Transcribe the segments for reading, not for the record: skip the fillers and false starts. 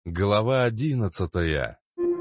Глава 11.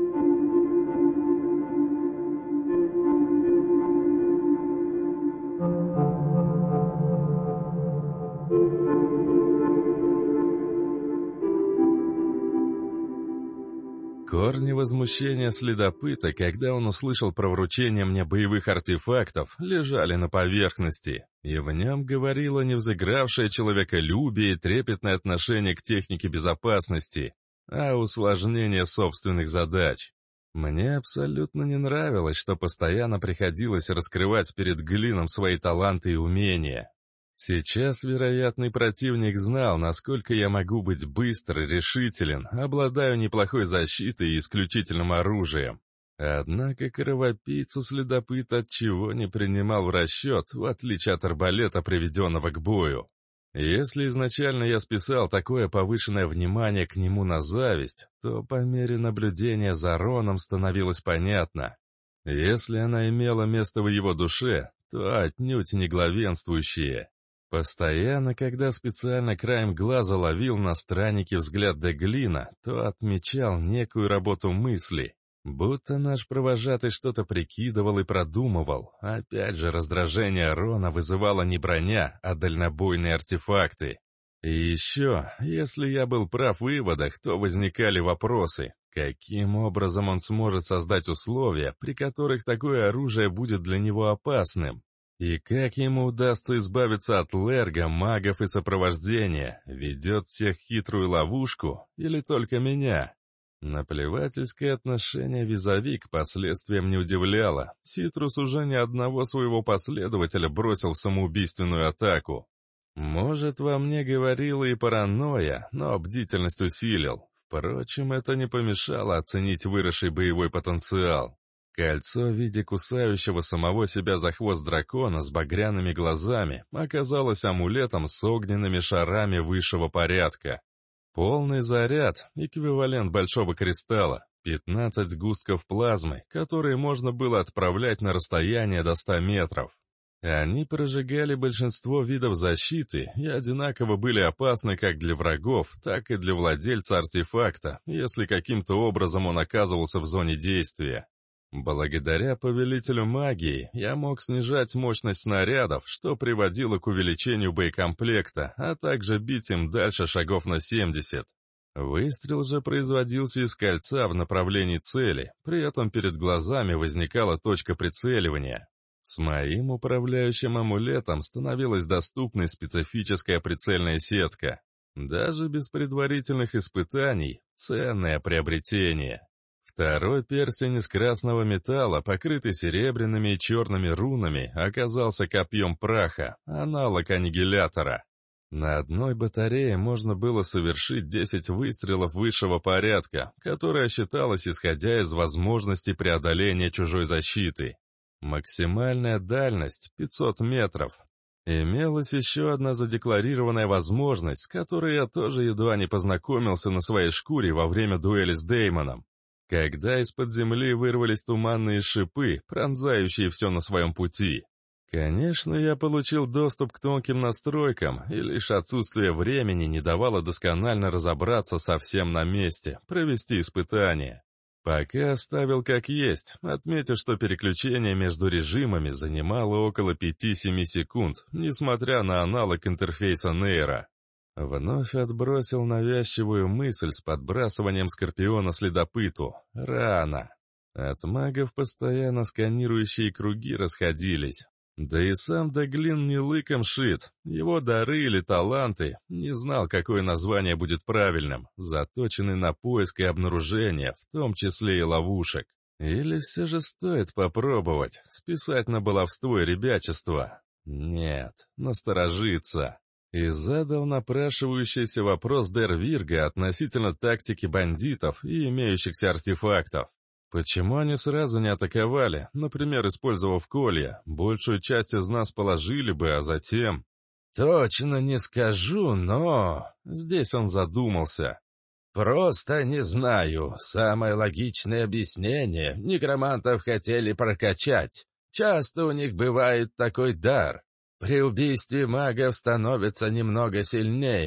Корни возмущения следопыта, когда он услышал про вручение мне боевых артефактов, лежали на поверхности, и в нем говорило невзыгравшее человеколюбие и трепетное отношение к технике безопасности, а усложнение собственных задач. Мне абсолютно не нравилось, что постоянно приходилось раскрывать перед Глином свои таланты и умения. Сейчас вероятный противник знал, насколько я могу быть быстр и решителен, обладаю неплохой защитой и исключительным оружием. Однако кровопийцу следопыт отчего не принимал в расчет, в отличие от арбалета, приведенного к бою. Если изначально я списал такое повышенное внимание к нему на зависть, то по мере наблюдения за Роном становилось понятно. Если она имела место в его душе, то отнюдь не главенствующее. Постоянно, когда специально краем глаза ловил на страннике взгляд Деглина, то отмечал некую работу мысли, будто наш провожатый что-то прикидывал и продумывал. Опять же, раздражение Рона вызывало не броня, а дальнобойные артефакты. И еще, если я был прав в выводах, то возникали вопросы. Каким образом он сможет создать условия, при которых такое оружие будет для него опасным? И как ему удастся избавиться от лерга, магов и сопровождения? Ведет всех в хитрую ловушку или только меня? Наплевательское отношение визави к последствиям не удивляло. Ситрус уже ни одного своего последователя бросил в самоубийственную атаку. Может, во мне говорила и паранойя, но бдительность усилил. Впрочем, это не помешало оценить выросший боевой потенциал. Кольцо в виде кусающего самого себя за хвост дракона с багряными глазами оказалось амулетом с огненными шарами высшего порядка. Полный заряд, эквивалент большого кристалла, 15 сгустков плазмы, которые можно было отправлять на расстояние до 100 метров. Они прожигали большинство видов защиты и одинаково были опасны как для врагов, так и для владельца артефакта, если каким-то образом он оказывался в зоне действия. Благодаря повелителю магии я мог снижать мощность снарядов, что приводило к увеличению боекомплекта, а также бить им дальше шагов на 70. Выстрел же производился из кольца в направлении цели, при этом перед глазами возникала точка прицеливания. С моим управляющим амулетом становилась доступной специфическая прицельная сетка. Даже без предварительных испытаний – ценное приобретение. Второй перстень из красного металла, покрытый серебряными и черными рунами, оказался копьем праха, аналог аннигилятора. На одной батарее можно было совершить 10 выстрелов высшего порядка, которая считалась исходя из возможности преодоления чужой защиты. Максимальная дальность — 500 метров. Имелась еще одна задекларированная возможность, с которой я тоже едва не познакомился на своей шкуре во время дуэли с Деймоном. Когда из-под земли вырвались туманные шипы, пронзающие все на своем пути. Конечно, я получил доступ к тонким настройкам, и лишь отсутствие времени не давало досконально разобраться со всем на месте, провести испытание. Пока оставил как есть, отметив, что переключение между режимами занимало около 5-7 секунд, несмотря на аналог интерфейса Нейра. Вновь отбросил навязчивую мысль с подбрасыванием скорпиона следопыту. Рано. От магов постоянно сканирующие круги расходились. Да и сам Деглин не лыком шит. Его дары или таланты, не знал, какое название будет правильным, заточены на поиск и обнаружение, в том числе и ловушек. Или все же стоит попробовать, списать на баловство и ребячество? Нет, насторожиться. И задал напрашивающийся вопрос Дер Вирга относительно тактики бандитов и имеющихся артефактов. Почему они сразу не атаковали, например, использовав колья? Большую часть из нас положили бы, а затем... «Точно не скажу, но...» Здесь он задумался. «Просто не знаю. Самое логичное объяснение. Некромантов хотели прокачать. Часто у них бывает такой дар. При убийстве магов становятся немного сильнее.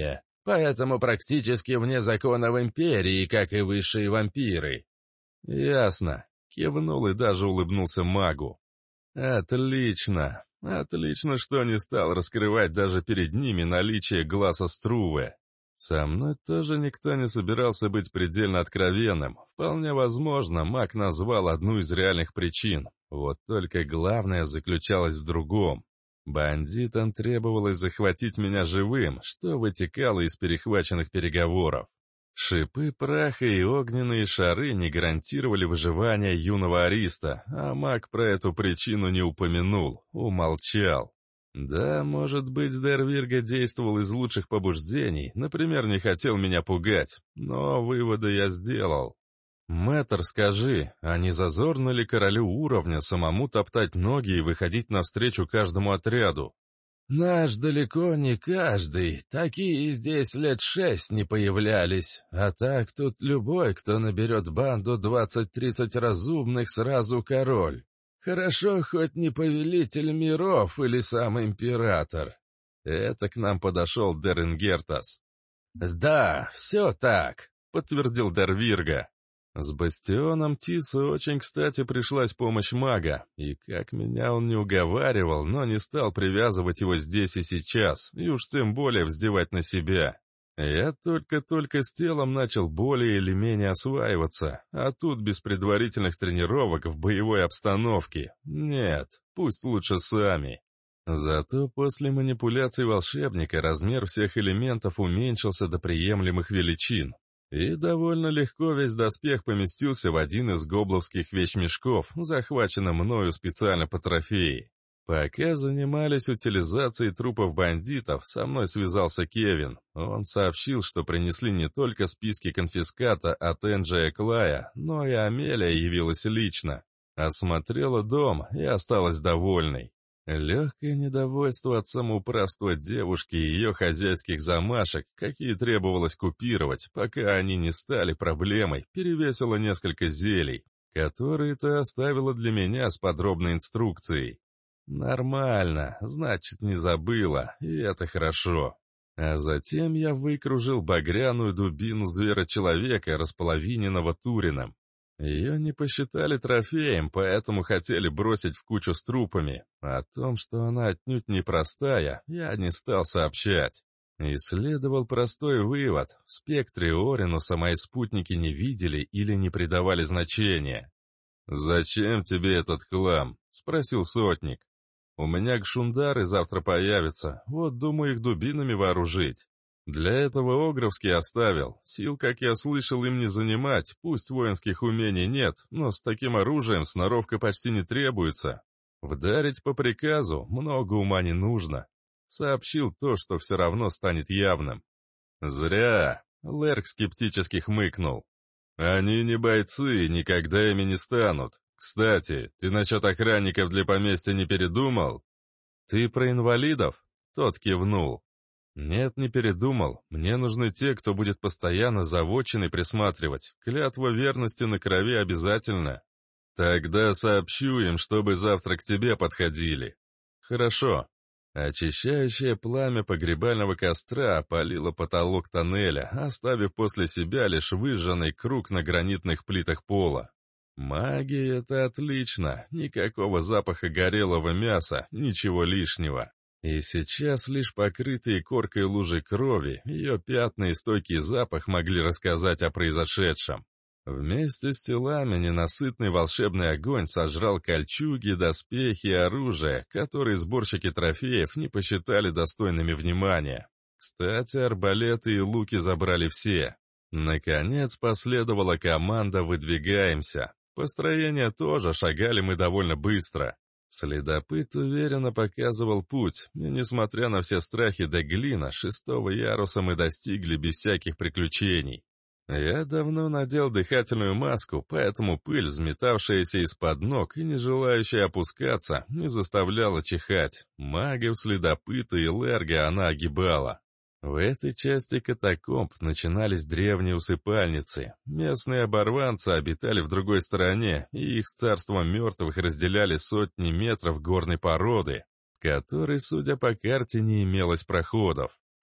поэтому практически вне закона в Империи, как и высшие вампиры». «Ясно», — кивнул и даже улыбнулся магу. «Отлично. Отлично, что не стал раскрывать даже перед ними наличие глаза Струве. Со мной тоже никто не собирался быть предельно откровенным. Вполне возможно, маг назвал одну из реальных причин. Вот только главное заключалось в другом. Бандитам требовалось захватить меня живым, что вытекало из перехваченных переговоров. Шипы праха и огненные шары не гарантировали выживание юного ариста, а маг про эту причину не упомянул, умолчал. Да, может быть, Дервирга действовал из лучших побуждений, например, не хотел меня пугать, но выводы я сделал. «Мэтр, скажи, а не зазорно ли королю уровня самому топтать ноги и выходить навстречу каждому отряду?» «Наш далеко не каждый, такие здесь лет 6 не появлялись, а так тут любой, кто наберет банду 20-30 разумных, сразу король. Хорошо, хоть не повелитель миров или сам император». Это к нам подошел Деренгертас. «Да, все так», — подтвердил Дервирга. С бастионом Тиса очень кстати пришлась помощь мага, и как меня он не уговаривал, но не стал привязывать его здесь и сейчас, и уж тем более вздевать на себя. Я только-только с телом начал более или менее осваиваться, а тут без предварительных тренировок в боевой обстановке. Нет, пусть лучше сами. Зато после манипуляций волшебника размер всех элементов уменьшился до приемлемых величин. И довольно легко весь доспех поместился в один из гобловских вещмешков, захваченным мною специально по трофеи. Пока занимались утилизацией трупов бандитов, со мной связался Кевин. Он сообщил, что принесли не только списки конфиската от Энджи и Клая, но и Амелия явилась лично. Осмотрела дом и осталась довольной. Легкое недовольство от самоуправства девушки и ее хозяйских замашек, какие требовалось купировать, пока они не стали проблемой, перевесило несколько зелий, которые та оставила для меня с подробной инструкцией. Нормально, значит, не забыла, и это хорошо. А затем я выкружил багряную дубину звера-человека, располовиненного Турином. Ее не посчитали трофеем, поэтому хотели бросить в кучу с трупами. О том, что она отнюдь непростая, я не стал сообщать. И следовал простой вывод. В спектре Оринуса мои спутники не видели или не придавали значения. «Зачем тебе этот хлам?» — спросил сотник. «У меня гшундары завтра появятся, вот думаю их дубинами вооружить. Для этого Огровский оставил. Сил, как я слышал, им не занимать, пусть воинских умений нет, но с таким оружием сноровка почти не требуется. Вдарить по приказу много ума не нужно». Сообщил то, что все равно станет явным. «Зря», — Лерк скептически хмыкнул. «Они не бойцы, никогда ими не станут. Кстати, ты насчет охранников для поместья не передумал?» «Ты про инвалидов?» — тот кивнул. «Нет, не передумал. Мне нужны те, кто будет постоянно за вотчиной присматривать. Клятва верности на крови обязательно. Тогда сообщу им, чтобы завтра к тебе подходили». «Хорошо». Очищающее пламя погребального костра опалило потолок тоннеля, оставив после себя лишь выжженный круг на гранитных плитах пола. Магия — это отлично. Никакого запаха горелого мяса, ничего лишнего. И сейчас лишь покрытые коркой лужи крови, ее пятна и стойкий запах могли рассказать о произошедшем. Вместе с телами ненасытный волшебный огонь сожрал кольчуги, доспехи и оружие, которые сборщики трофеев не посчитали достойными внимания. Кстати, арбалеты и луки забрали все. Наконец последовала команда «Выдвигаемся». Построение тоже, шагали мы довольно быстро. Следопыт уверенно показывал путь, и, несмотря на все страхи до глина, 6-го яруса мы достигли без всяких приключений. Я давно надел дыхательную маску, поэтому пыль, взметавшаяся из-под ног и не желающая опускаться, не заставляла чихать. Магов, следопыта и лерга она огибала. В этой части катакомб начинались древние усыпальницы. Местные оборванцы обитали в другой стороне, и их с царством мертвых разделяли сотни метров горной породы, в которой, судя по карте, не имелось проходов.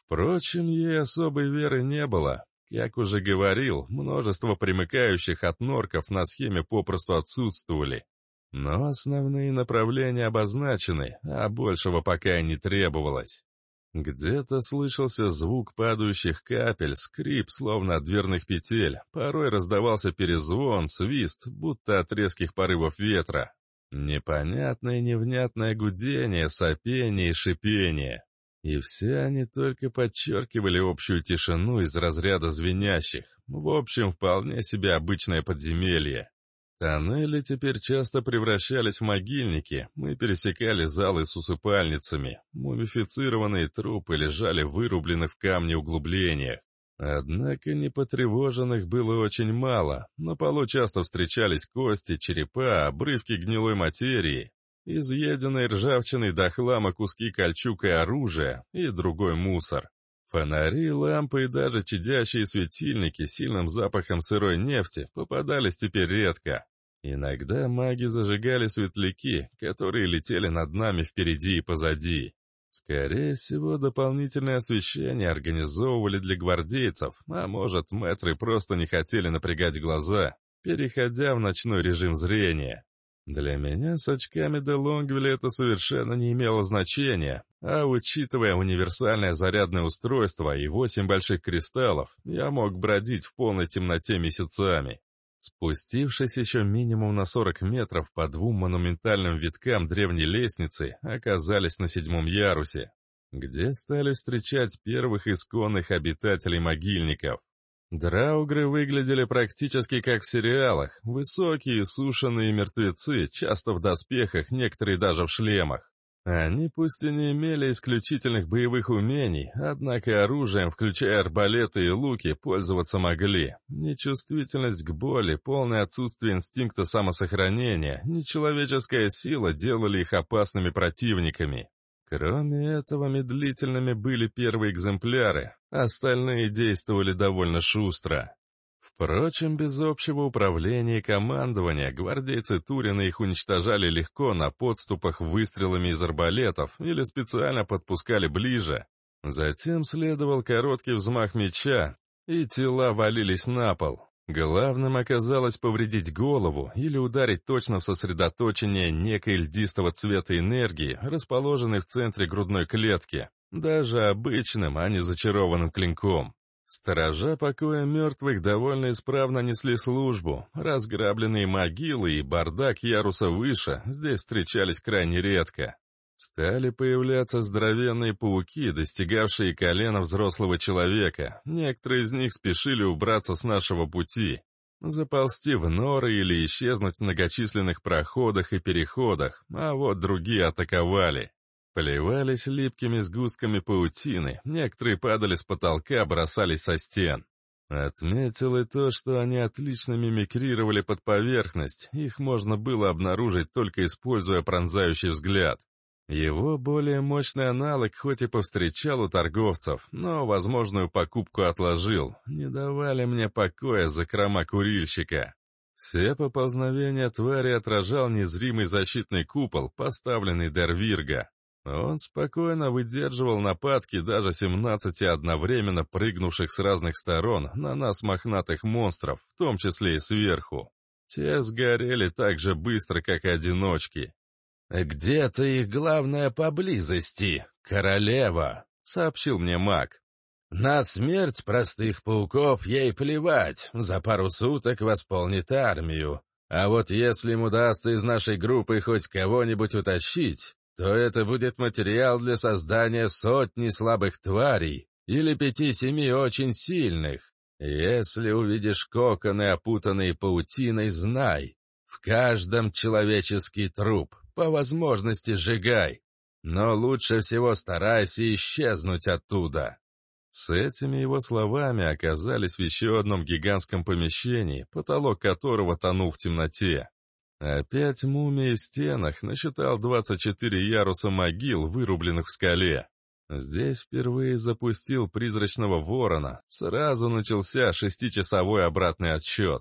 Впрочем, ей особой веры не было. Как уже говорил, множество примыкающих от норков на схеме попросту отсутствовали. Но основные направления обозначены, а большего пока и не требовалось. Где-то слышался звук падающих капель, скрип, словно от дверных петель. Порой раздавался перезвон, свист, будто от резких порывов ветра. Непонятное невнятное гудение, сопение и шипение. И все они только подчеркивали общую тишину из разряда звенящих. В общем, вполне себе обычное подземелье. Тоннели теперь часто превращались в могильники, мы пересекали залы с усыпальницами, мумифицированные трупы лежали вырублены в камне углублениях. Однако непотревоженных было очень мало, на полу часто встречались кости, черепа, обрывки гнилой материи, изъеденные ржавчиной до хлама куски кольчуг и оружия и другой мусор. Фонари, лампы и даже чадящие светильники с сильным запахом сырой нефти попадались теперь редко. Иногда маги зажигали светляки, которые летели над нами впереди и позади. Скорее всего, дополнительное освещение организовывали для гвардейцев, а может, мэтры просто не хотели напрягать глаза, переходя в ночной режим зрения. Для меня с очками де Лонгвилля это совершенно не имело значения, а учитывая универсальное зарядное устройство и 8 больших кристаллов, я мог бродить в полной темноте месяцами. Спустившись еще минимум на 40 метров по 2 монументальным виткам древней лестницы, оказались на 7-м ярусе, где стали встречать первых исконных обитателей могильников. Драугры выглядели практически как в сериалах, высокие, сушеные мертвецы, часто в доспехах, некоторые даже в шлемах. Они пусть и не имели исключительных боевых умений, однако оружием, включая арбалеты и луки, пользоваться могли. Нечувствительность к боли, полное отсутствие инстинкта самосохранения, нечеловеческая сила делали их опасными противниками. Кроме этого, медлительными были первые экземпляры, остальные действовали довольно шустро. Впрочем, без общего управления и командования гвардейцы Турина их уничтожали легко на подступах выстрелами из арбалетов или специально подпускали ближе. Затем следовал короткий взмах меча, и тела валились на пол. Главным оказалось повредить голову или ударить точно в сосредоточение некой льдистого цвета энергии, расположенной в центре грудной клетки, даже обычным, а не зачарованным клинком. Сторожа покоя мертвых довольно исправно несли службу. Разграбленные могилы и бардак яруса выше здесь встречались крайне редко. Стали появляться здоровенные пауки, достигавшие колена взрослого человека. Некоторые из них спешили убраться с нашего пути, заползти в норы или исчезнуть в многочисленных проходах и переходах, а вот другие атаковали. Плевались липкими сгустками паутины, некоторые падали с потолка, бросались со стен. Отметил и то, что они отлично мимикрировали под поверхность, их можно было обнаружить, только используя пронзающий взгляд. Его более мощный аналог хоть и повстречал у торговцев, но возможную покупку отложил, не давали мне покоя закрома курильщика. Все поползновения твари отражал незримый защитный купол, поставленный Дервирга. Он спокойно выдерживал нападки даже 17 одновременно прыгнувших с разных сторон на нас мохнатых монстров, в том числе и сверху. Те сгорели так же быстро, как и одиночки. «Где-то их главное поблизости, королева», — сообщил мне маг. «На смерть простых пауков ей плевать, за пару суток восполнит армию. А вот если им удастся из нашей группы хоть кого-нибудь утащить, то это будет материал для создания сотни слабых тварей или 5-7 очень сильных. Если увидишь коконы, опутанные паутиной, знай, в каждом человеческий труп, по возможности сжигай, но лучше всего старайся исчезнуть оттуда». С этими его словами оказались в еще одном гигантском помещении, потолок которого тонул в темноте. Опять мумии в стенах, насчитал 24 яруса могил, вырубленных в скале. Здесь впервые запустил призрачного ворона, сразу начался 6-часовой обратный отсчет.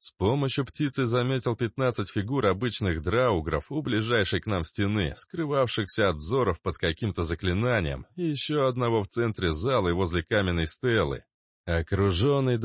С помощью птицы заметил 15 фигур обычных драугров у ближайшей к нам стены, скрывавшихся от взоров под каким-то заклинанием, и еще одного в центре зала и возле каменной стелы, окруженный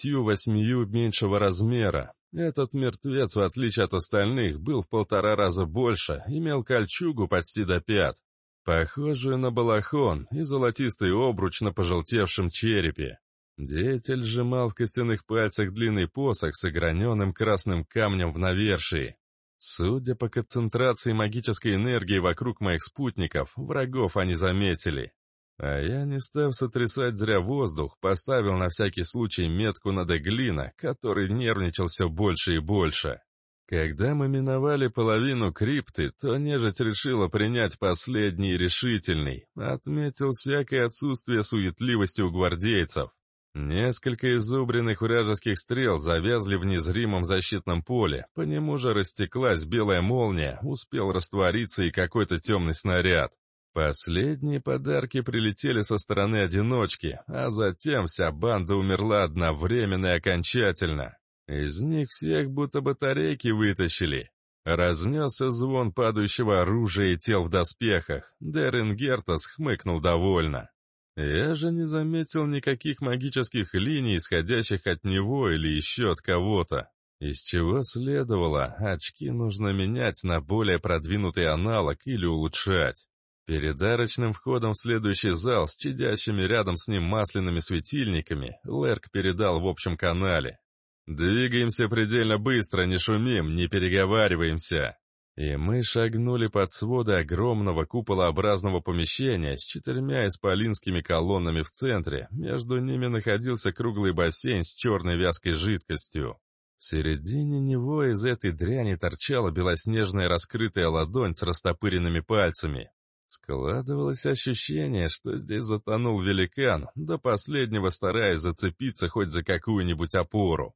28 меньшего размера. Этот мертвец, в отличие от остальных, был в 1,5 раза больше, имел кольчугу почти до пят, похожую на балахон, и золотистый обруч на пожелтевшем черепе. Деятель сжимал в костяных пальцах длинный посох с ограненным красным камнем в навершии. Судя по концентрации магической энергии вокруг моих спутников, врагов они заметили. А я, не став сотрясать зря воздух, поставил на всякий случай метку на Деглина, который нервничал все больше и больше. Когда мы миновали половину крипты, то нежить решила принять последний и решительный. Отметил всякое отсутствие суетливости у гвардейцев. Несколько изубренных вражеских стрел завязли в незримом защитном поле, по нему же растеклась белая молния, успел раствориться и какой-то темный снаряд. Последние подарки прилетели со стороны одиночки, а затем вся банда умерла одновременно и окончательно. Из них всех будто батарейки вытащили. Разнесся звон падающего оружия и тел в доспехах. Дерин Гертас хмыкнул довольно. Я же не заметил никаких магических линий, исходящих от него или еще от кого-то. Из чего следовало, очки нужно менять на более продвинутый аналог или улучшать. Перед арочным входом в следующий зал с чадящими рядом с ним масляными светильниками Лерк передал в общем канале: «Двигаемся предельно быстро, не шумим, не переговариваемся». И мы шагнули под своды огромного куполообразного помещения с 4 исполинскими колоннами в центре, между ними находился круглый бассейн с черной вязкой жидкостью. В середине него из этой дряни торчала белоснежная раскрытая ладонь с растопыренными пальцами. Складывалось ощущение, что здесь затонул великан, до последнего стараясь зацепиться хоть за какую-нибудь опору.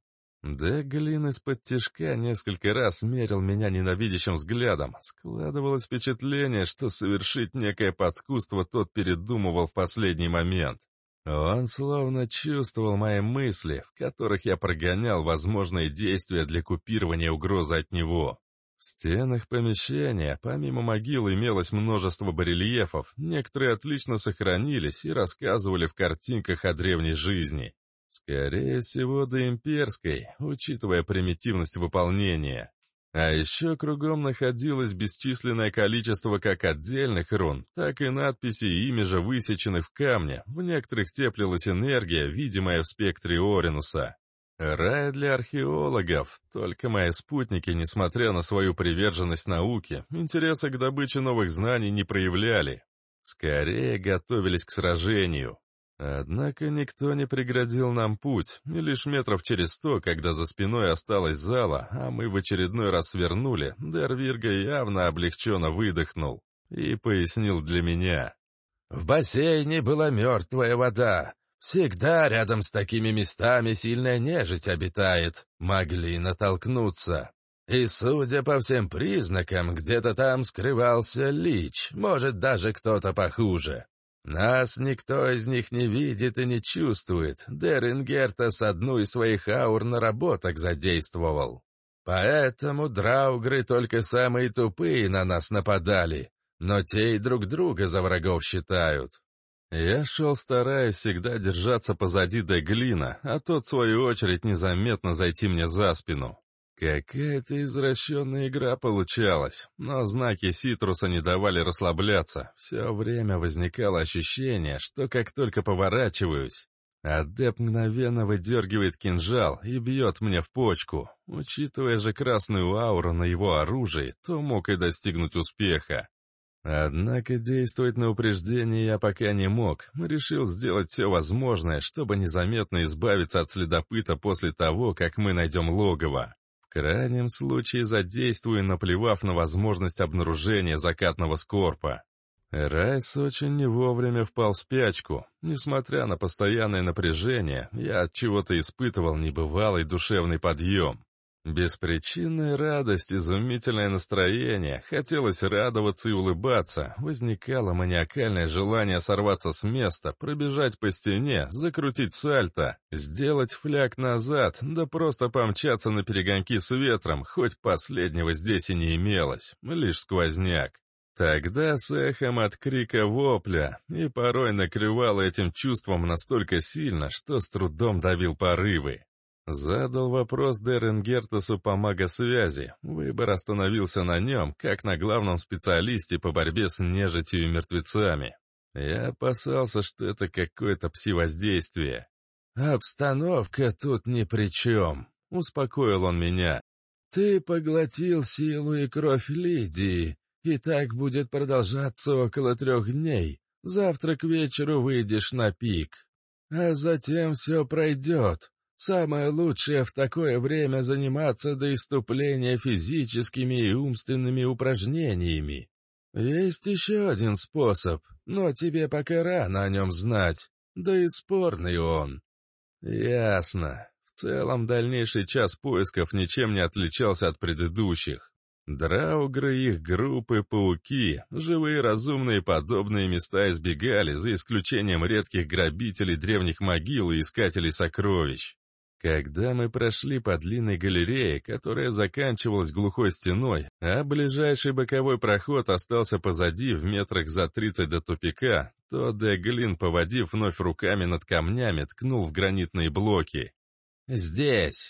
Деглин из-под тишка несколько раз мерил меня ненавидящим взглядом. Складывалось впечатление, что совершить некое паскудство тот передумывал в последний момент. Он словно чувствовал мои мысли, в которых я прогонял возможные действия для купирования угрозы от него. В стенах помещения, помимо могил, имелось множество барельефов, некоторые отлично сохранились и рассказывали в картинках о древней жизни. Скорее всего, до имперской, учитывая примитивность выполнения. А еще кругом находилось бесчисленное количество как отдельных рун, так и надписей и ими же высеченных в камне, в некоторых теплилась энергия, видимая в спектре Оринуса. Рай для археологов, только мои спутники, несмотря на свою приверженность науке, интереса к добыче новых знаний не проявляли. Скорее готовились к сражению. Однако никто не преградил нам путь, и лишь метров через 100, когда за спиной осталась зала, а мы в очередной раз свернули, Дервирга явно облегченно выдохнул и пояснил для меня. «В бассейне была мертвая вода. Всегда рядом с такими местами сильная нежить обитает. Могли натолкнуться. И, судя по всем признакам, где-то там скрывался лич, может, даже кто-то похуже. Нас никто из них не видит и не чувствует. Дерин Гертас одну из своих аур наработок задействовал. Поэтому драугры только самые тупые на нас нападали, но те и друг друга за врагов считают». Я шел, стараясь всегда держаться позади Деглина, а тот, в свою очередь, незаметно зайти мне за спину. Какая-то извращенная игра получалась, но знаки Ситруса не давали расслабляться. Все время возникало ощущение, что как только поворачиваюсь, адепт мгновенно выдергивает кинжал и бьет мне в почку. Учитывая же красную ауру на его оружии, то мог и достигнуть успеха. Однако действовать на упреждение я пока не мог. Решил сделать все возможное, чтобы незаметно избавиться от следопыта после того, как мы найдем логово. В крайнем случае задействую, наплевав на возможность обнаружения закатного скорпа. Райс очень не вовремя впал в спячку. Несмотря на постоянное напряжение, я от чего-то испытывал небывалый душевный подъем. Беспричинная радость, изумительное настроение, хотелось радоваться и улыбаться, возникало маниакальное желание сорваться с места, пробежать по стене, закрутить сальто, сделать фляг назад, да просто помчаться на перегонки с ветром, хоть последнего здесь и не имелось, лишь сквозняк. Тогда с эхом от крика вопля, и порой накрывало этим чувством настолько сильно, что с трудом давил порывы. Задал вопрос Деренгертасу по магосвязи. Выбор остановился на нем, как на главном специалисте по борьбе с нежитью и мертвецами. Я опасался, что это какое-то пси-воздействие. «Обстановка тут ни при чем», — успокоил он меня. «Ты поглотил силу и кровь Лидии, и так будет продолжаться около 3 дней. Завтра к вечеру выйдешь на пик. А затем все пройдет. Самое лучшее в такое время заниматься до исступления физическими и умственными упражнениями. Есть еще один способ, но тебе пока рано о нем знать, да и спорный он». Ясно. В целом, дальнейший час поисков ничем не отличался от предыдущих. Драугры, их группы, пауки, живые разумные подобные места избегали, за исключением редких грабителей древних могил и искателей сокровищ. Когда мы прошли по длинной галерее, которая заканчивалась глухой стеной, а ближайший боковой проход остался позади в метрах за 30 до тупика, то Деглин, поводив вновь руками над камнями, ткнул в гранитные блоки. «Здесь!»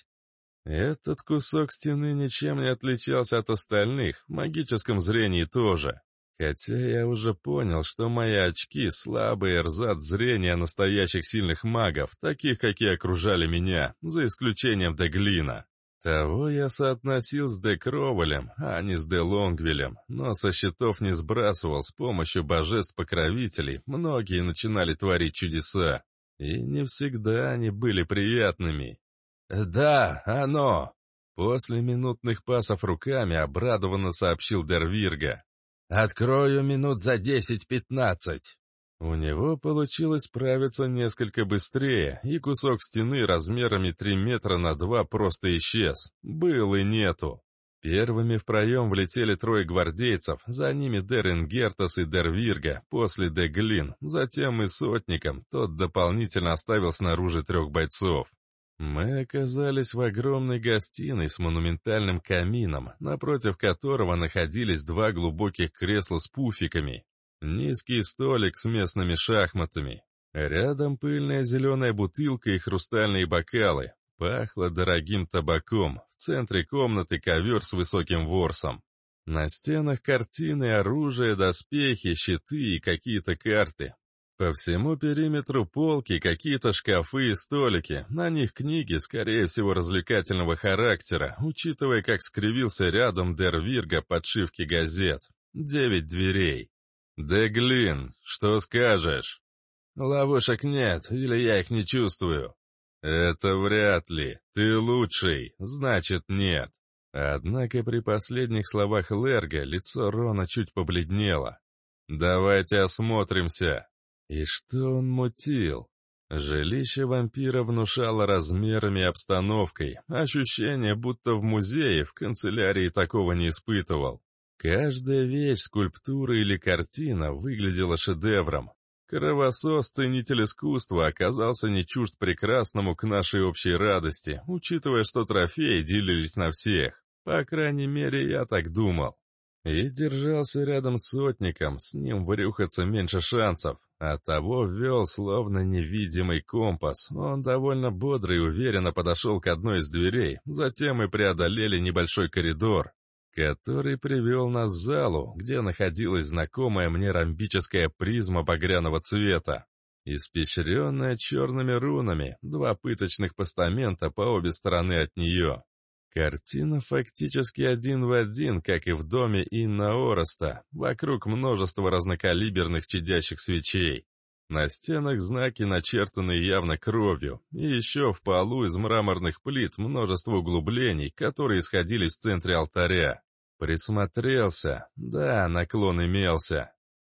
Этот кусок стены ничем не отличался от остальных, в магическом зрении тоже. Хотя я уже понял, что мои очки — слабый эрзац зрения настоящих сильных магов, таких, какие окружали меня, за исключением Деглина. Того я соотносил с Декровалем, а не с Делонгвилем, но со счетов не сбрасывал, с помощью божеств-покровителей многие начинали творить чудеса. И не всегда они были приятными. «Да, оно!» После минутных пасов руками обрадованно сообщил Дервирга. «Открою минут за 10-15». У него получилось справиться несколько быстрее, и кусок стены размерами 3 метра на 2 просто исчез. Был и нету. Первыми в проем влетели 3 гвардейцев, за ними Деренгертас и Дервирга, после Деглин, затем мы с сотником, тот дополнительно оставил снаружи 3 бойцов. Мы оказались в огромной гостиной с монументальным камином, напротив которого находились 2 глубоких кресла с пуфиками, низкий столик с местными шахматами. Рядом пыльная зеленая бутылка и хрустальные бокалы. Пахло дорогим табаком. В центре комнаты ковер с высоким ворсом. На стенах картины, оружие, доспехи, щиты и какие-то карты. По всему периметру полки, какие-то шкафы и столики, на них книги, скорее всего, развлекательного характера, учитывая, как скривился рядом Дервирга подшивки газет. 9 дверей. «Деглин, что скажешь?» «Ловушек нет, или я их не чувствую?» «Это вряд ли. Ты лучший, значит, нет». Однако при последних словах Лерга лицо Рона чуть побледнело. «Давайте осмотримся». И что он мутил? Жилище вампира внушало размерами и обстановкой. Ощущение, будто в музее, в канцелярии такого не испытывал. Каждая вещь, скульптура или картина выглядела шедевром. Кровосос, ценитель искусства, оказался не чужд прекрасному к нашей общей радости, учитывая, что трофеи делились на всех. По крайней мере, я так думал. И держался рядом с сотником, с ним врюхаться меньше шансов. Оттого ввел словно невидимый компас. Он довольно бодро и уверенно подошел к одной из дверей, затем мы преодолели небольшой коридор, который привел нас в залу, где находилась знакомая мне ромбическая призма багряного цвета, испещренная черными рунами, 2 пыточных постамента по обе стороны от нее. Картина фактически 1 в 1, как и в доме Инна Ороста, вокруг множество разнокалиберных чадящих свечей. На стенах знаки, начертанные явно кровью, и еще в полу из мраморных плит множество углублений, которые сходились в центре алтаря. Присмотрелся, да, наклон имелся.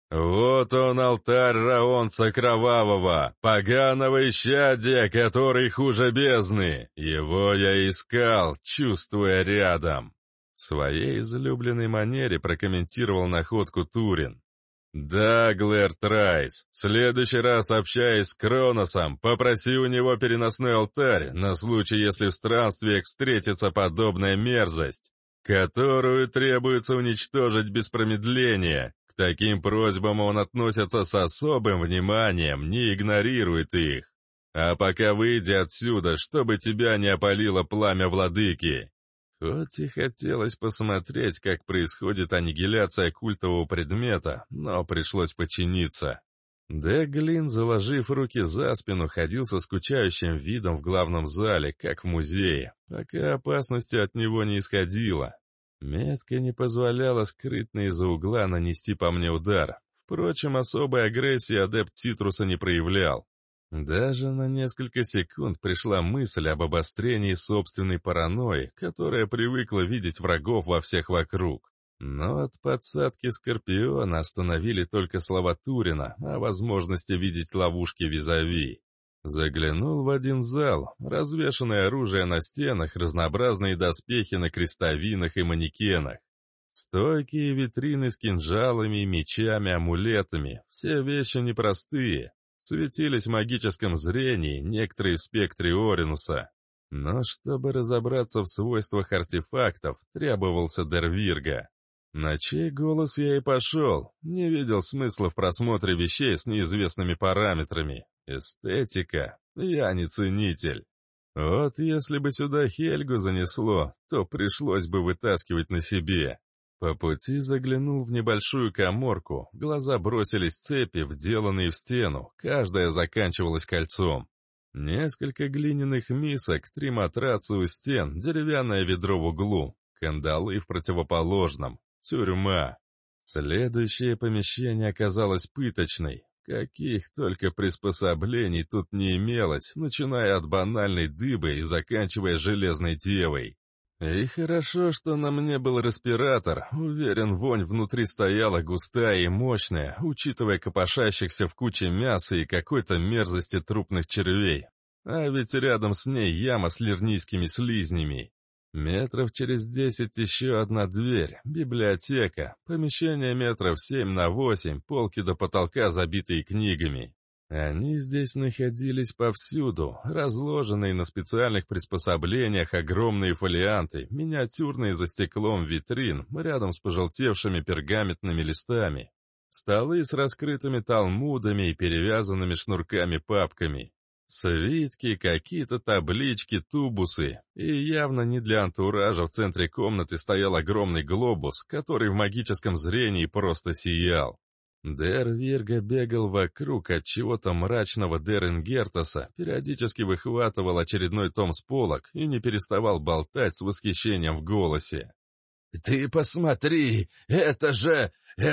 Вот он, алтарь Раонца Кровавого, поганого исчадия, который хуже бездны. Его я искал, чувствуя рядом. В своей излюбленной манере прокомментировал находку Турин. «Да, Глэр Трайс, в следующий раз, общаясь с Кроносом, попроси у него переносной алтарь на случай, если в странствиях встретится подобная мерзость, которую требуется уничтожить без промедления. К таким просьбам он относится с особым вниманием, не игнорирует их. А пока выйди отсюда, чтобы тебя не опалило пламя владыки». Хоть и хотелось посмотреть, как происходит аннигиляция культового предмета, но пришлось подчиниться. Деглин, заложив руки за спину, ходил со скучающим видом в главном зале, как в музее, пока опасности от него не исходило. Метка не позволяла скрытно из-за угла нанести по мне удар. Впрочем, особой агрессии адепт Цитруса не проявлял. Даже на несколько секунд пришла мысль об обострении собственной паранойи, которая привыкла видеть врагов во всех вокруг. Но от подсадки Скорпиона остановили только слова Турина о возможности видеть ловушки визави. Заглянул в один зал, развешанное оружие на стенах, разнообразные доспехи на крестовинах и манекенах. Стойки и витрины с кинжалами, мечами, амулетами, все вещи непростые. Светились в магическом зрении, некоторые в спектре Оринуса. Но чтобы разобраться в свойствах артефактов, требовался Дервирга. На чей голос я и пошел, не видел смысла в просмотре вещей с неизвестными параметрами. Эстетика. Я не ценитель. Вот если бы сюда Хельгу занесло, то пришлось бы вытаскивать на себе. По пути заглянул в небольшую каморку, в глаза бросились цепи, вделанные в стену, каждая заканчивалась кольцом. Несколько глиняных мисок, 3 матраца у стен, деревянное ведро в углу, кандалы в противоположном, тюрьма. Следующее помещение оказалось пыточной. Каких только приспособлений тут не имелось, начиная от банальной дыбы и заканчивая железной девой. И хорошо, что на мне был респиратор, уверен, вонь внутри стояла густая и мощная, учитывая копошащихся в куче мяса и какой-то мерзости трупных червей. А ведь рядом с ней яма с лирнийскими слизнями. Метров через 10 еще одна дверь, библиотека, помещение метров 7 на 8, полки до потолка, забитые книгами. Они здесь находились повсюду, разложенные на специальных приспособлениях огромные фолианты, миниатюрные за стеклом витрин, рядом с пожелтевшими пергаментными листами. Столы с раскрытыми талмудами и перевязанными шнурками папками. Свитки, какие-то таблички, тубусы. И явно не для антуража в центре комнаты стоял огромный глобус, который в магическом зрении просто сиял. Дервирга бегал вокруг от чего-то мрачного Деренгертоса, периодически выхватывал очередной том с полок и не переставал болтать с восхищением в голосе. «Ты посмотри, это же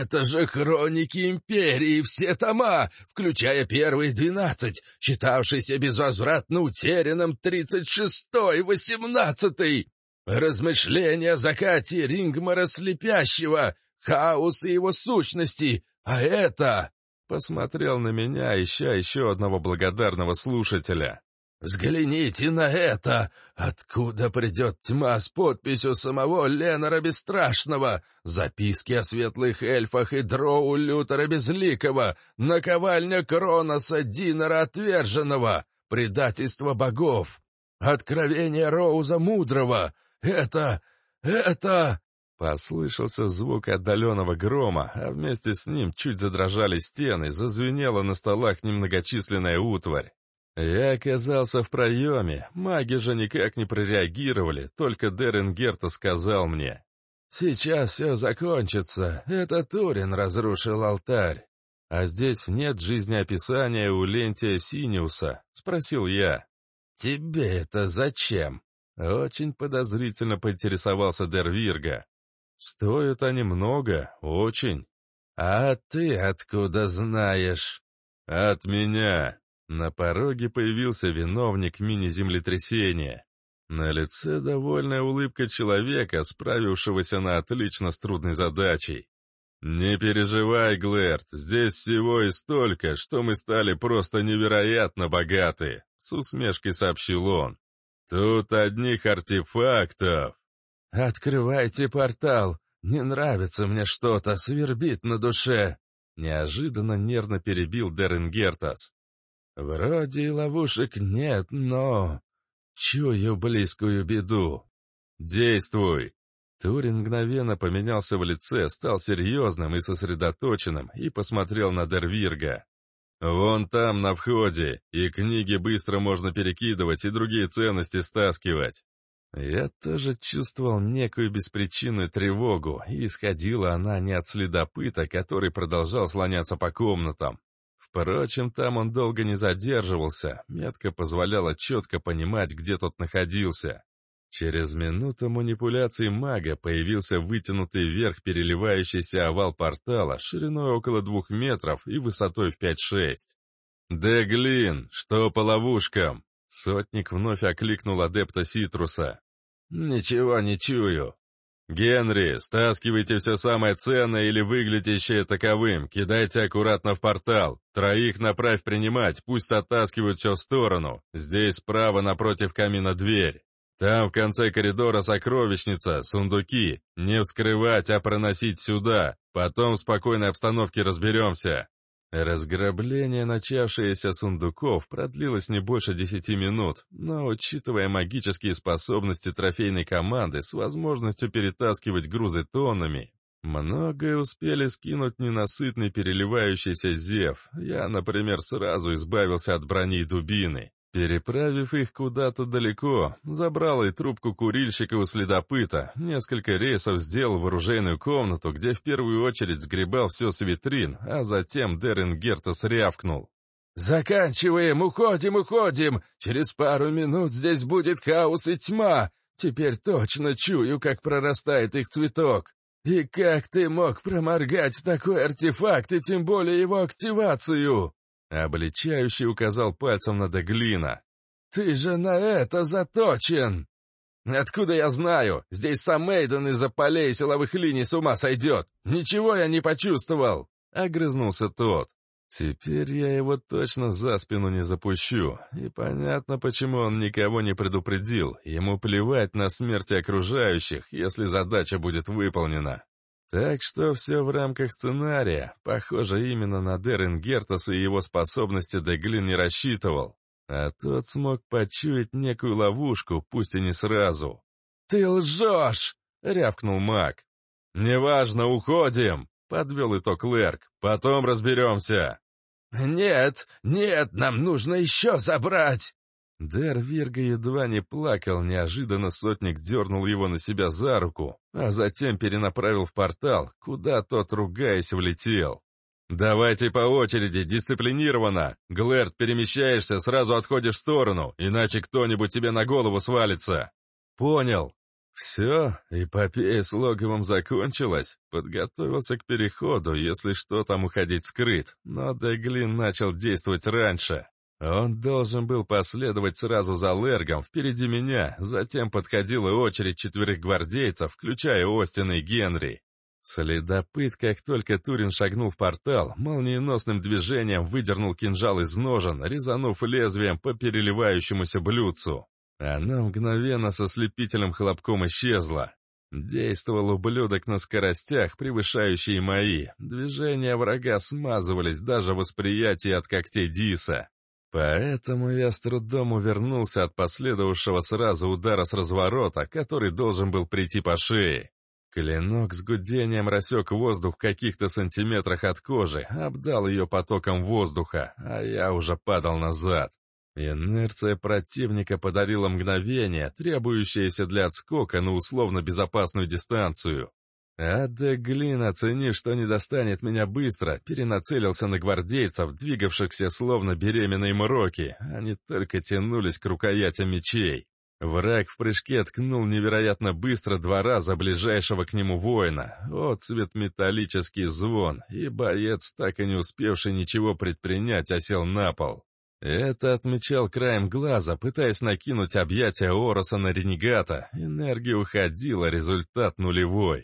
хроники империи, все тома, включая первые 12, считавшиеся безвозвратно утерянным 36-й, 18-й. Размышления о закате Рингмара Слепящего, хаос и его сущности, а это...» Посмотрел на меня, ища еще одного благодарного слушателя. «Взгляните на это! Откуда придет тьма с подписью самого Ленора Бесстрашного? Записки о светлых эльфах и дроу Лютера Безликого, наковальня Кроноса Динора Отверженного, предательство богов, откровение Роуза Мудрого. Это... Послышался звук отдаленного грома, а вместе с ним чуть задрожали стены, зазвенела на столах немногочисленная утварь. Я оказался в проеме, маги же никак не прореагировали, только Деренгерта сказал мне: «Сейчас все закончится, это Турин разрушил алтарь». «А здесь нет жизнеописания у Лентия Синиуса?» — спросил я. «Тебе это зачем?» — очень подозрительно поинтересовался Дервирга. «Стоят они много, очень». «А ты откуда знаешь?» «От меня». На пороге появился виновник мини-землетрясения. На лице довольная улыбка человека, справившегося на отлично с трудной задачей. «Не переживай, Глэрт, здесь всего и столько, что мы стали просто невероятно богаты», — с усмешкой сообщил он. «Тут одних артефактов». «Открывайте портал, не нравится мне что-то, свербит на душе», — неожиданно нервно перебил Деренгертас. «Вроде и ловушек нет, но... чую близкую беду». «Действуй!» Турин мгновенно поменялся в лице, стал серьезным и сосредоточенным и посмотрел на Дервирга. «Вон там, на входе, и книги быстро можно перекидывать, и другие ценности стаскивать». Я тоже чувствовал некую беспричинную тревогу, и исходила она не от следопыта, который продолжал слоняться по комнатам. Впрочем, там он долго не задерживался, метка позволяла четко понимать, где тот находился. Через минуту манипуляции мага появился вытянутый вверх переливающийся овал портала шириной около 2 метров и высотой в 5-6. «Деглин, что по ловушкам?» Сотник вновь окликнул адепта Ситруса. «Ничего не чую». «Генри, стаскивайте все самое ценное или выглядящее таковым, кидайте аккуратно в портал. 3 направь принимать, пусть оттаскивают все в сторону. Здесь справа напротив камина дверь. Там в конце коридора сокровищница, сундуки. Не вскрывать, а проносить сюда. Потом в спокойной обстановке разберемся». Разграбление начавшееся сундуков продлилось не больше 10 минут, но, учитывая магические способности трофейной команды с возможностью перетаскивать грузы тоннами, многое успели скинуть ненасытный переливающийся зев. Я, например, сразу избавился от брони и дубины. Переправив их куда-то далеко, забрал и трубку курильщика у следопыта, несколько рейсов сделал в оружейную комнату, где в первую очередь сгребал все с витрин, а затем Деренгертас рявкнул. «Заканчиваем, уходим! Через пару минут здесь будет хаос и тьма! Теперь точно чую, как прорастает их цветок! И как ты мог проморгать такой артефакт, и тем более его активацию?» Обличающий указал пальцем на Деглина. «Ты же на это заточен!» «Откуда я знаю? Здесь сам Мейден из-за полей и силовых линий с ума сойдет! Ничего я не почувствовал!» — огрызнулся тот. «Теперь я его точно за спину не запущу, и понятно, почему он никого не предупредил. Ему плевать на смерть окружающих, если задача будет выполнена. Так что все в рамках сценария. Похоже, именно на Деренгертаса и его способности Деглин не рассчитывал. А тот смог почуять некую ловушку, пусть и не сразу. «Ты лжешь!» — рявкнул маг. «Неважно, уходим!» — подвел итог Лерк. «Потом разберемся!» «Нет, нам нужно еще забрать!» Дервирга едва не плакал, неожиданно сотник дернул его на себя за руку, а затем перенаправил в портал, куда тот, ругаясь, влетел. «Давайте по очереди, дисциплинированно. Глэрт, перемещаешься, сразу отходишь в сторону, иначе кто-нибудь тебе на голову свалится». «Понял». Все, эпопея с логовом закончилась. Подготовился к переходу, если что там уходить скрыт, но Деглин начал действовать раньше. Он должен был последовать сразу за Лергом, впереди меня, затем подходила очередь 4 гвардейцев, включая Остина и Генри. Следопыт, как только Турин шагнул в портал, молниеносным движением выдернул кинжал из ножен, резанув лезвием по переливающемуся блюдцу. Оно мгновенно со слепительным хлопком исчезло. Действовал ублюдок на скоростях, превышающие мои. Движения врага смазывались даже в восприятии от когтей Диса. Поэтому я с трудом увернулся от последовавшего сразу удара с разворота, который должен был прийти по шее. Клинок с гудением рассек воздух в каких-то сантиметрах от кожи, обдал ее потоком воздуха, а я уже падал назад. Инерция противника подарила мгновение, требующееся для отскока на условно безопасную дистанцию. А Деглин, оценив, что не достанет меня быстро, перенацелился на гвардейцев, двигавшихся словно беременные мроки. Они только тянулись к рукоятям мечей. Враг в прыжке ткнул невероятно быстро 2 раза ближайшего к нему воина. Отцвет металлический звон, и боец, так и не успевший ничего предпринять, осел на пол. Это отмечал краем глаза, пытаясь накинуть объятия Ороса на ренегата. Энергия уходила, результат нулевой.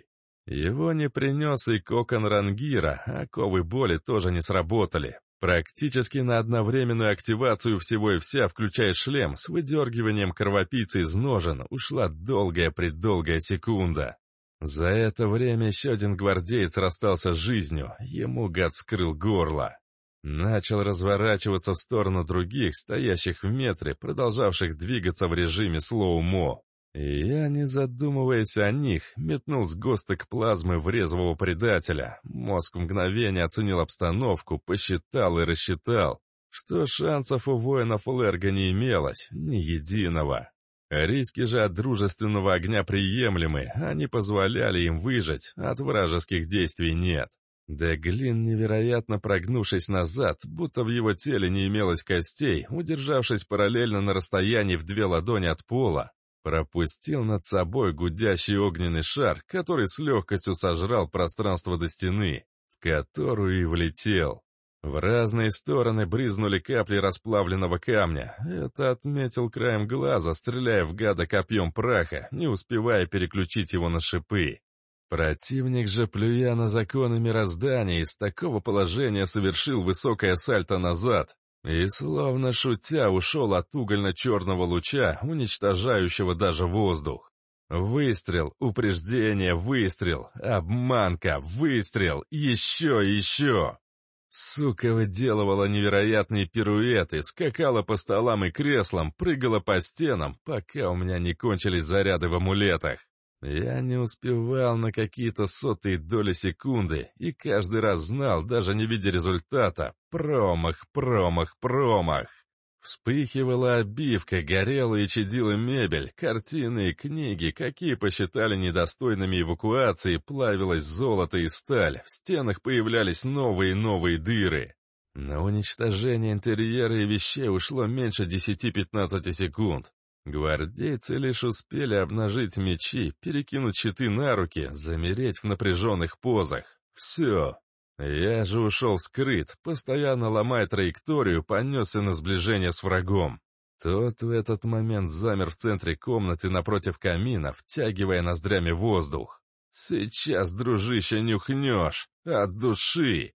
Его не принес и кокон рангира, а ковы боли тоже не сработали. Практически на одновременную активацию всего и вся, включая шлем, с выдергиванием кровопийцы из ножен, ушла долгая-предолгая секунда. За это время еще один гвардеец расстался с жизнью, ему гад вскрыл горло. Начал разворачиваться в сторону других, стоящих в метре, продолжавших двигаться в режиме слоумо. И я, не задумываясь о них, метнул сгусток плазмы в резвого предателя. Мозг в мгновение оценил обстановку, посчитал и рассчитал, что шансов у воинов Лерга не имелось, ни единого. Риски же от дружественного огня приемлемы, они позволяли им выжить, от вражеских действий нет. Деглин, невероятно прогнувшись назад, будто в его теле не имелось костей, удержавшись параллельно на расстоянии в 2 ладони от пола, пропустил над собой гудящий огненный шар, который с легкостью сожрал пространство до стены, в которую и влетел. В разные стороны брызнули капли расплавленного камня. Это отметил краем глаза, стреляя в гада копьем праха, не успевая переключить его на шипы. Противник же, плюя на законы мироздания, из такого положения совершил высокое сальто назад и, словно шутя, ушел от угольно-черного луча, уничтожающего даже воздух. Выстрел, упреждение, выстрел, обманка, выстрел, еще. Сука выделывала невероятные пируэты, скакала по столам и креслам, прыгала по стенам, пока у меня не кончились заряды в амулетах. Я не успевал на какие-то сотые доли секунды, и каждый раз знал, даже не видя результата, промах. Вспыхивала обивка, горела и чадила мебель, картины и книги, какие посчитали недостойными эвакуации, плавилось золото и сталь, в стенах появлялись новые и новые дыры. На уничтожение интерьера и вещей ушло меньше 10-15 секунд. Гвардейцы лишь успели обнажить мечи, перекинуть щиты на руки, замереть в напряженных позах. Все. Я же ушел скрыт, постоянно ломая траекторию, понесся на сближение с врагом. Тот в этот момент замер в центре комнаты напротив камина, втягивая ноздрями воздух. Сейчас, дружище, нюхнешь. От души.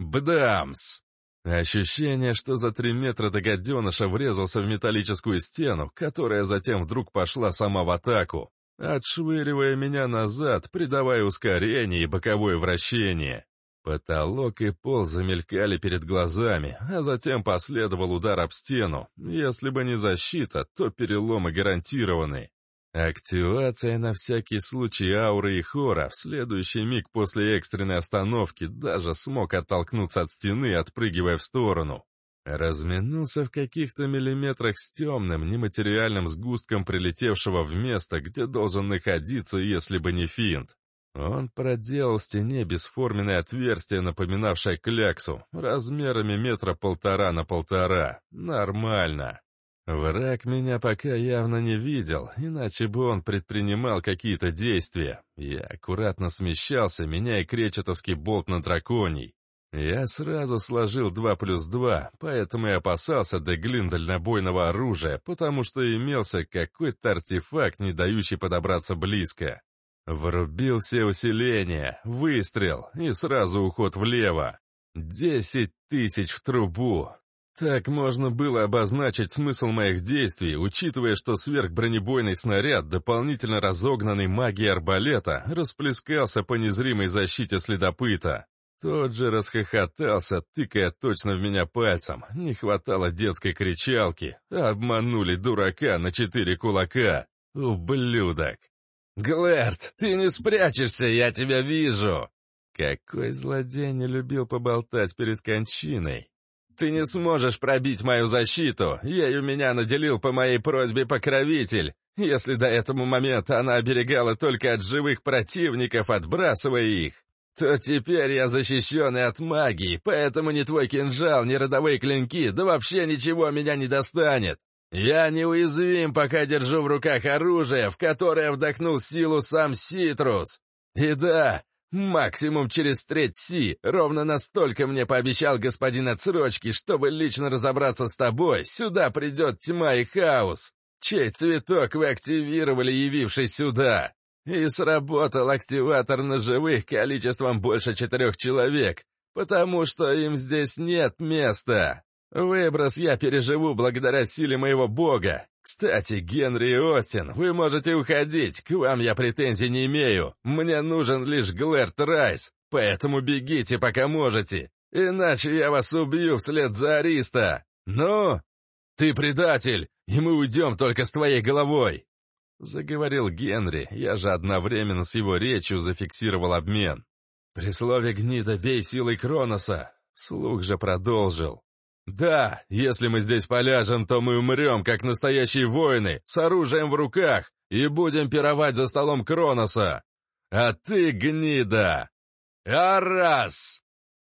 Бдамс! Ощущение, что за 3 метра до гаденыша врезался в металлическую стену, которая затем вдруг пошла сама в атаку, отшвыривая меня назад, придавая ускорение и боковое вращение. Потолок и пол замелькали перед глазами, а затем последовал удар об стену. Если бы не защита, то переломы гарантированы. Активация на всякий случай ауры и хора. В следующий миг после экстренной остановки даже смог оттолкнуться от стены, отпрыгивая в сторону. Разминулся в каких-то миллиметрах с темным, нематериальным сгустком прилетевшего в место, где должен находиться, если бы не финт. Он проделал в стене бесформенное отверстие, напоминавшее кляксу, размерами 1,5 на 1,5. Нормально. Враг меня пока явно не видел, иначе бы он предпринимал какие-то действия. Я аккуратно смещался, меняя кречетовский болт на драконий. Я сразу сложил 2+2, поэтому и опасался Деглин дальнобойного оружия, потому что имелся какой-то артефакт, не дающий подобраться близко. Врубил все усиления, выстрел и сразу уход влево. 10 000 в трубу. Так можно было обозначить смысл моих действий, учитывая, что сверхбронебойный снаряд, дополнительно разогнанный магией арбалета, расплескался по незримой защите следопыта. Тот же расхохотался, тыкая точно в меня пальцем. Не хватало детской кричалки. Обманули дурака на 4 кулака. Ублюдок. «Глэрт, ты не спрячешься, я тебя вижу!» Какой злодей не любил поболтать перед кончиной. «Ты не сможешь пробить мою защиту, ею меня наделил по моей просьбе покровитель. Если до этого момента она оберегала только от живых противников, отбрасывая их, то теперь я защищен и от магии, поэтому ни твой кинжал, ни родовые клинки, да вообще ничего меня не достанет. Я неуязвим, пока держу в руках оружие, в которое вдохнул силу сам Ситрус. И да, максимум через треть Си, ровно настолько мне пообещал господин Отсрочки, чтобы лично разобраться с тобой, сюда придет тьма и хаос. Чей цветок вы активировали, явившись сюда? И сработал активатор на живых количеством больше 4 человек, потому что им здесь нет места. Выброс я переживу благодаря силе моего бога. Кстати, Генри и Остин, вы можете уходить, к вам я претензий не имею. Мне нужен лишь Глэрт Райс, поэтому бегите, пока можете. Иначе я вас убью вслед за Ариста. Ну, ты предатель, и мы уйдем только с твоей головой. Заговорил Генри, я же одновременно с его речью зафиксировал обмен. При слове «гнида бей силой Кроноса», вслух же продолжил. «Да, если мы здесь поляжем, то мы умрем, как настоящие воины, с оружием в руках, и будем пировать за столом Кроноса. А ты, гнида! Арас!»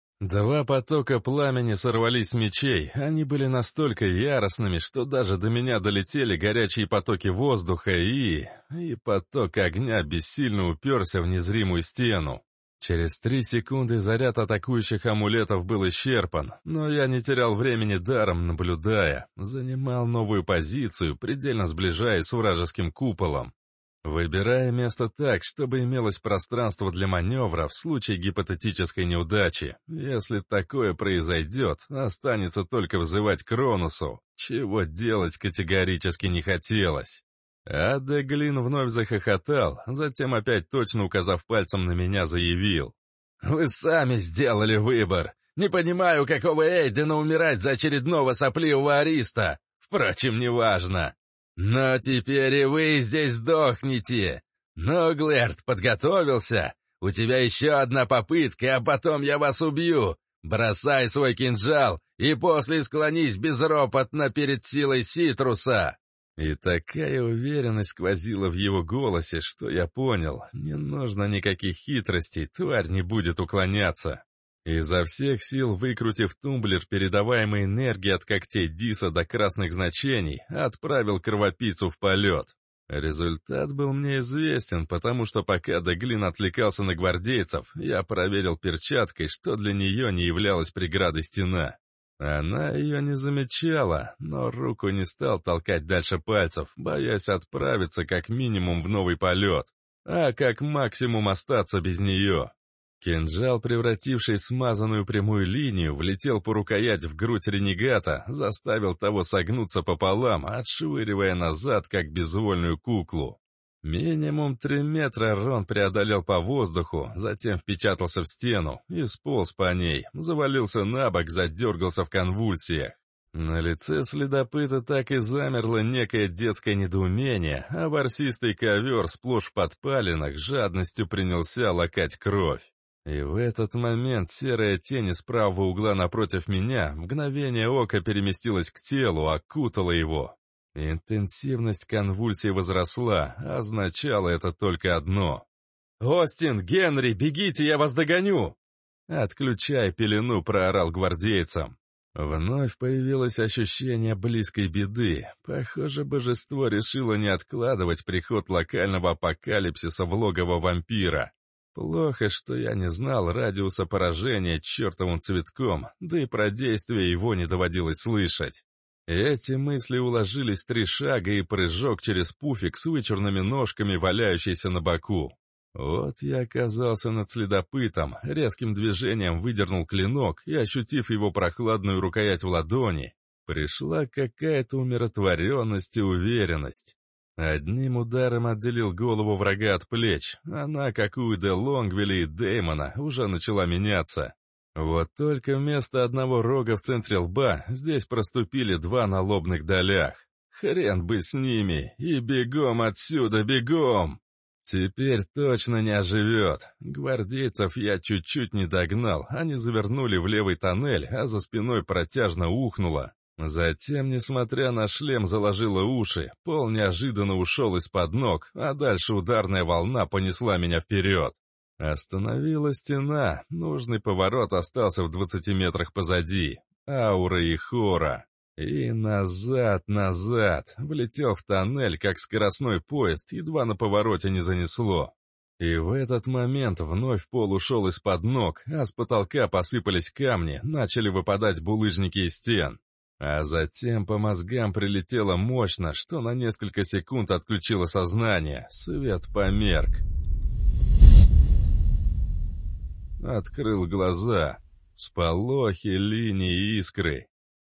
Два потока пламени сорвались с мечей, они были настолько яростными, что даже до меня долетели горячие потоки воздуха и поток огня бессильно уперся в незримую стену. Через 3 секунды заряд атакующих амулетов был исчерпан, но я не терял времени даром, наблюдая, занимал новую позицию, предельно сближаясь с вражеским куполом. Выбирая место так, чтобы имелось пространство для маневра в случае гипотетической неудачи. Если такое произойдет, останется только взывать Кроносу, чего делать категорически не хотелось. А Деглин вновь захохотал, затем опять точно указав пальцем на меня, заявил. «Вы сами сделали выбор. Не понимаю, какого Эйдена умирать за очередного сопливого Ариста. Впрочем, неважно. Но теперь и вы здесь сдохнете. Но, Глэрт, подготовился? У тебя еще одна попытка, а потом я вас убью. Бросай свой кинжал и после склонись безропотно перед силой Ситруса». И такая уверенность сквозила в его голосе, что я понял, не нужно никаких хитростей, тварь не будет уклоняться. Изо всех сил выкрутив тумблер передаваемой энергии от когтей Диса до красных значений, отправил кровопийцу в полет. Результат был мне известен, потому что пока Деглин отвлекался на гвардейцев, я проверил перчаткой, что для нее не являлась преградой стена. Она ее не замечала, но руку не стал толкать дальше пальцев, боясь отправиться как минимум в новый полет, а как максимум остаться без нее. Кинжал, превративший смазанную прямую линию, влетел по рукоять в грудь ренегата, заставил того согнуться пополам, отшвыривая назад, как безвольную куклу. Минимум 3 метра Рон преодолел по воздуху, затем впечатался в стену и сполз по ней, завалился на бок, задергался в конвульсиях. На лице следопыта так и замерло некое детское недоумение, а ворсистый ковер сплошь в подпалинах жадностью принялся лакать кровь. И в этот момент серая тень из правого угла напротив меня в мгновение ока переместилась к телу, окутала его. Интенсивность конвульсий возросла, означало это только одно. «Остин, Генри, бегите, я вас догоню!» Отключая пелену, проорал гвардейцам. Вновь появилось ощущение близкой беды. Похоже, божество решило не откладывать приход локального апокалипсиса в логово вампира. Плохо, что я не знал радиуса поражения чертовым цветком, да и про действие его не доводилось слышать. Эти мысли уложились в 3 шага и прыжок через пуфик с вычурными ножками, валяющийся на боку. Вот я оказался над следопытом, резким движением выдернул клинок и, ощутив его прохладную рукоять в ладони, пришла какая-то умиротворенность и уверенность. Одним ударом отделил голову врага от плеч, она, как у Де Лонгвилля и Дэймона, уже начала меняться. Вот только вместо одного рога в центре лба здесь проступили 2 на лобных долях. Хрен бы с ними, и бегом отсюда, бегом! Теперь точно не оживет. Гвардейцев я чуть-чуть не догнал, они завернули в левый тоннель, а за спиной протяжно ухнуло. Затем, несмотря на шлем, заложило уши, пол неожиданно ушел из-под ног, а дальше ударная волна понесла меня вперед. Остановила стена, нужный поворот остался в 20 метрах позади. Аура и Хора. И назад, влетел в тоннель, как скоростной поезд, едва на повороте не занесло. И в этот момент вновь пол ушел из-под ног, а с потолка посыпались камни, начали выпадать булыжники из стен. А затем по мозгам прилетело мощно, что на несколько секунд отключило сознание, свет померк. Открыл глаза. Всполохи, линии, искры.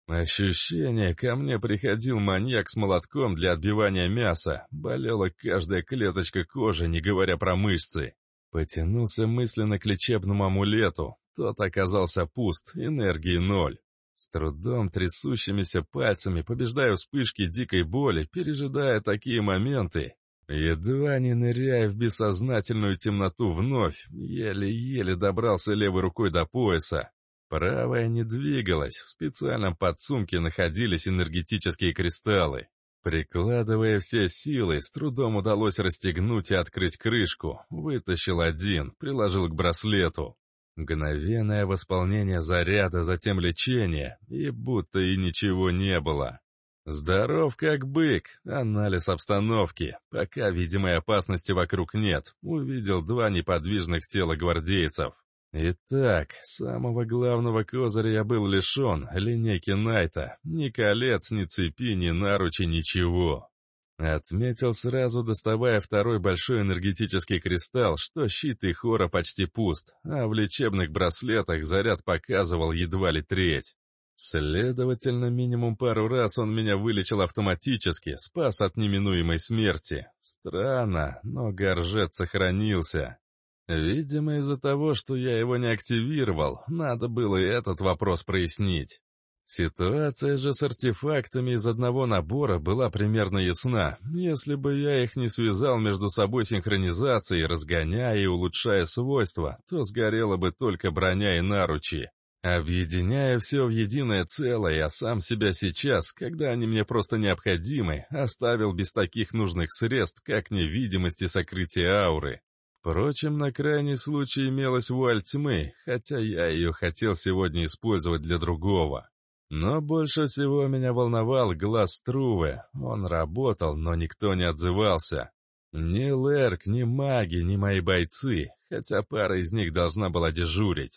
Ощущение, ко мне приходил маньяк с молотком для отбивания мяса. Болела каждая клеточка кожи, не говоря про мышцы. Потянулся мысленно к лечебному амулету. Тот оказался пуст, энергии ноль. С трудом трясущимися пальцами побеждаю вспышки дикой боли, пережидая такие моменты. Едва не ныряя в бессознательную темноту вновь, еле-еле добрался левой рукой до пояса. Правая не двигалась, в специальном подсумке находились энергетические кристаллы. Прикладывая все силы, с трудом удалось расстегнуть и открыть крышку. Вытащил один, приложил к браслету. Мгновенное восполнение заряда, затем лечение, и будто и ничего не было. Здоров как бык, анализ обстановки. Пока видимой опасности вокруг нет. Увидел 2 неподвижных тела гвардейцев. Итак, самого главного козыря я был лишен, линейки Найта. Ни колец, ни цепи, ни наручи, ничего. Отметил сразу, доставая второй большой энергетический кристалл, что щит их хора почти пуст, а в лечебных браслетах заряд показывал едва ли треть. Следовательно, минимум пару раз он меня вылечил автоматически, спас от неминуемой смерти. Странно, но горжет сохранился. Видимо, из-за того, что я его не активировал, надо было и этот вопрос прояснить. Ситуация же с артефактами из одного набора была примерно ясна. Если бы я их не связал между собой синхронизацией, разгоняя и улучшая свойства, то сгорела бы только броня и наручи. Объединяя все в единое целое, я сам себя сейчас, когда они мне просто необходимы, оставил без таких нужных средств, как невидимость и сокрытие ауры. Впрочем, на крайний случай имелась вуаль тьмы, хотя я ее хотел сегодня использовать для другого. Но больше всего меня волновал глаз Струве. Он работал, но никто не отзывался. Ни Лерк, ни маги, ни мои бойцы, хотя пара из них должна была дежурить.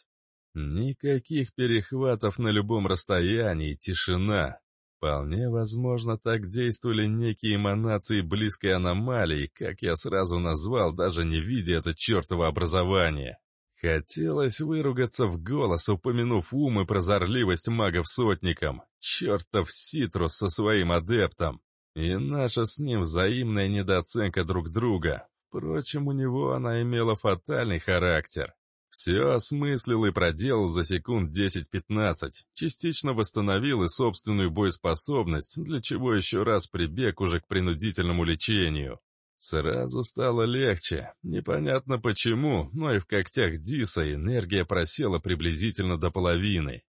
Никаких перехватов на любом расстоянии, тишина. Вполне возможно, так действовали некие эманации близкой аномалии, как я сразу назвал, даже не видя это чертово образование. Хотелось выругаться в голос, упомянув ум и прозорливость магов сотникам. Чертов Ситрус со своим адептом. И наша с ним взаимная недооценка друг друга. Впрочем, у него она имела фатальный характер. Все осмыслил и проделал за секунд 10-15, частично восстановил и собственную боеспособность, для чего еще раз прибег уже к принудительному лечению. Сразу стало легче, непонятно почему, но и в когтях Диса энергия просела приблизительно до половины.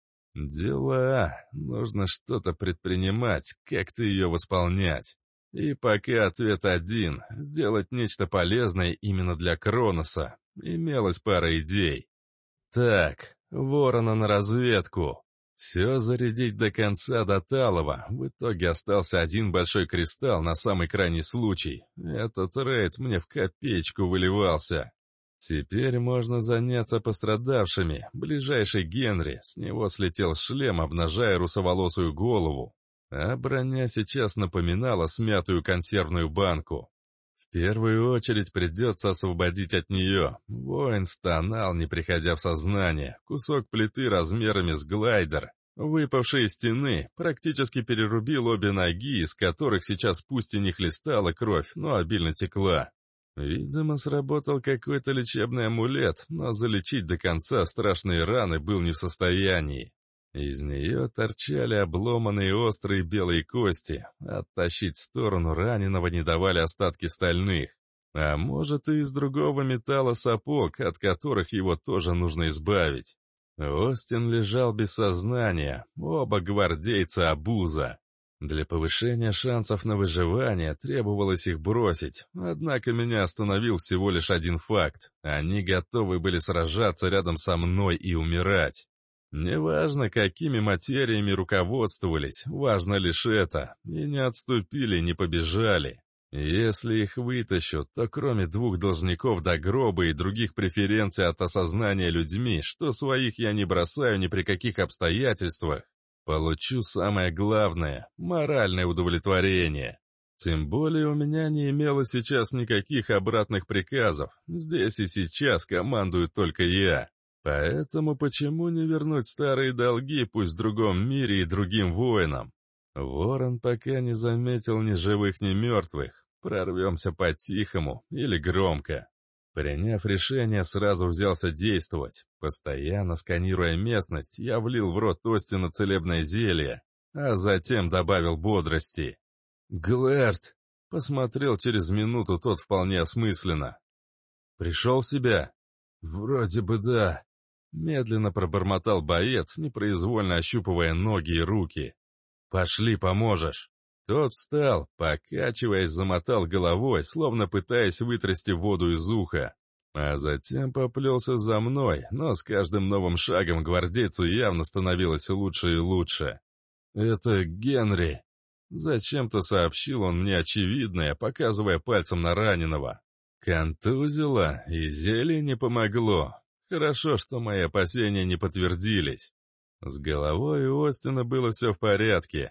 Дела, нужно что-то предпринимать, как-то ее восполнять. И пока ответ один — сделать нечто полезное именно для Кроноса. Имелась пара идей. Так, Ворона на разведку. Все зарядить до конца до талого. В итоге остался один большой кристалл на самый крайний случай. Этот рейд мне в копеечку выливался. Теперь можно заняться пострадавшими. Ближайший Генри, с него слетел шлем, обнажая русоволосую голову. А броня сейчас напоминала смятую консервную банку. В первую очередь придется освободить от нее. Воин стонал, не приходя в сознание. Кусок плиты размерами с глайдер, выпавший из стены, практически перерубил обе ноги, из которых сейчас пусть и не хлестала кровь, но обильно текла. Видимо, сработал какой-то лечебный амулет, но залечить до конца страшные раны был не в состоянии. Из нее торчали обломанные острые белые кости. Оттащить в сторону раненого не давали остатки стальных. А может, и из другого металла сапог, от которых его тоже нужно избавить. Остин лежал без сознания, оба гвардейца обуза. Для повышения шансов на выживание требовалось их бросить, однако меня остановил всего лишь один факт. Они готовы были сражаться рядом со мной и умирать. Неважно, какими материями руководствовались, важно лишь это. И не отступили, не побежали. Если их вытащу, то кроме 2 должников до гроба и других преференций от осознания людьми, что своих я не бросаю ни при каких обстоятельствах, получу самое главное — моральное удовлетворение. Тем более у меня не имело сейчас никаких обратных приказов. Здесь и сейчас командую только я. Поэтому почему не вернуть старые долги, пусть в другом мире и другим воинам? Ворон пока не заметил ни живых, ни мертвых. Прорвемся по-тихому или громко. Приняв решение, сразу взялся действовать. Постоянно сканируя местность, я влил в рот Остина целебное зелье, а затем добавил бодрости. «Глэрт!» — посмотрел через минуту тот вполне осмысленно. «Пришел в себя?» «Вроде бы да», — медленно пробормотал боец, непроизвольно ощупывая ноги и руки. «Пошли, поможешь». Тот встал, покачиваясь, замотал головой, словно пытаясь вытрясти воду из уха. А затем поплелся за мной, но с каждым новым шагом гвардейцу явно становилось лучше и лучше. «Это Генри», — зачем-то сообщил он мне очевидное, показывая пальцем на раненого. Контузило, и зелье не помогло. Хорошо, что мои опасения не подтвердились. С головой у Остина было все в порядке.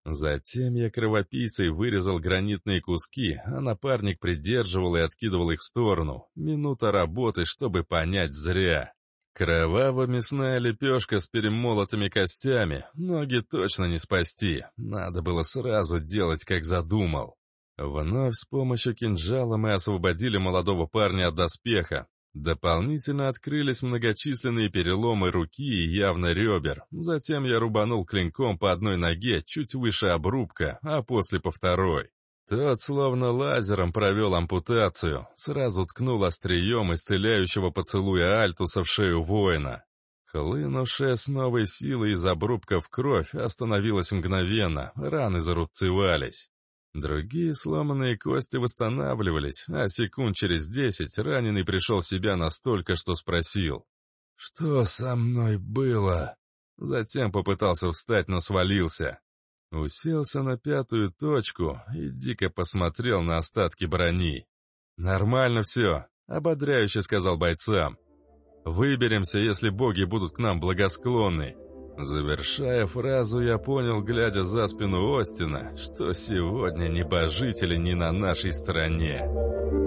Затем я кровопийцей вырезал гранитные куски, а напарник придерживал и откидывал их в сторону. Минута работы, чтобы понять зря. Кроваво-мясная лепешка с перемолотыми костями. Ноги точно не спасти. Надо было сразу делать, как задумал. Вновь с помощью кинжала мы освободили молодого парня от доспеха. Дополнительно открылись многочисленные переломы руки и явно ребер. Затем я рубанул клинком по одной ноге чуть выше обрубка, а после по второй. Тот словно лазером провел ампутацию, сразу ткнул острием исцеляющего поцелуя Альтуса в шею воина. Хлынувшая с новой силой из обрубков кровь остановилась мгновенно, раны зарубцевались. Другие сломанные кости восстанавливались, а секунд через 10 раненый пришел в себя настолько, что спросил: «Что со мной было?» Затем попытался встать, но свалился. Уселся на 5-ю точку и дико посмотрел на остатки брони. «Нормально все», — ободряюще сказал бойцам. «Выберемся, если боги будут к нам благосклонны». Завершая фразу, я понял, глядя за спину Остина, что сегодня небожители не на нашей стороне.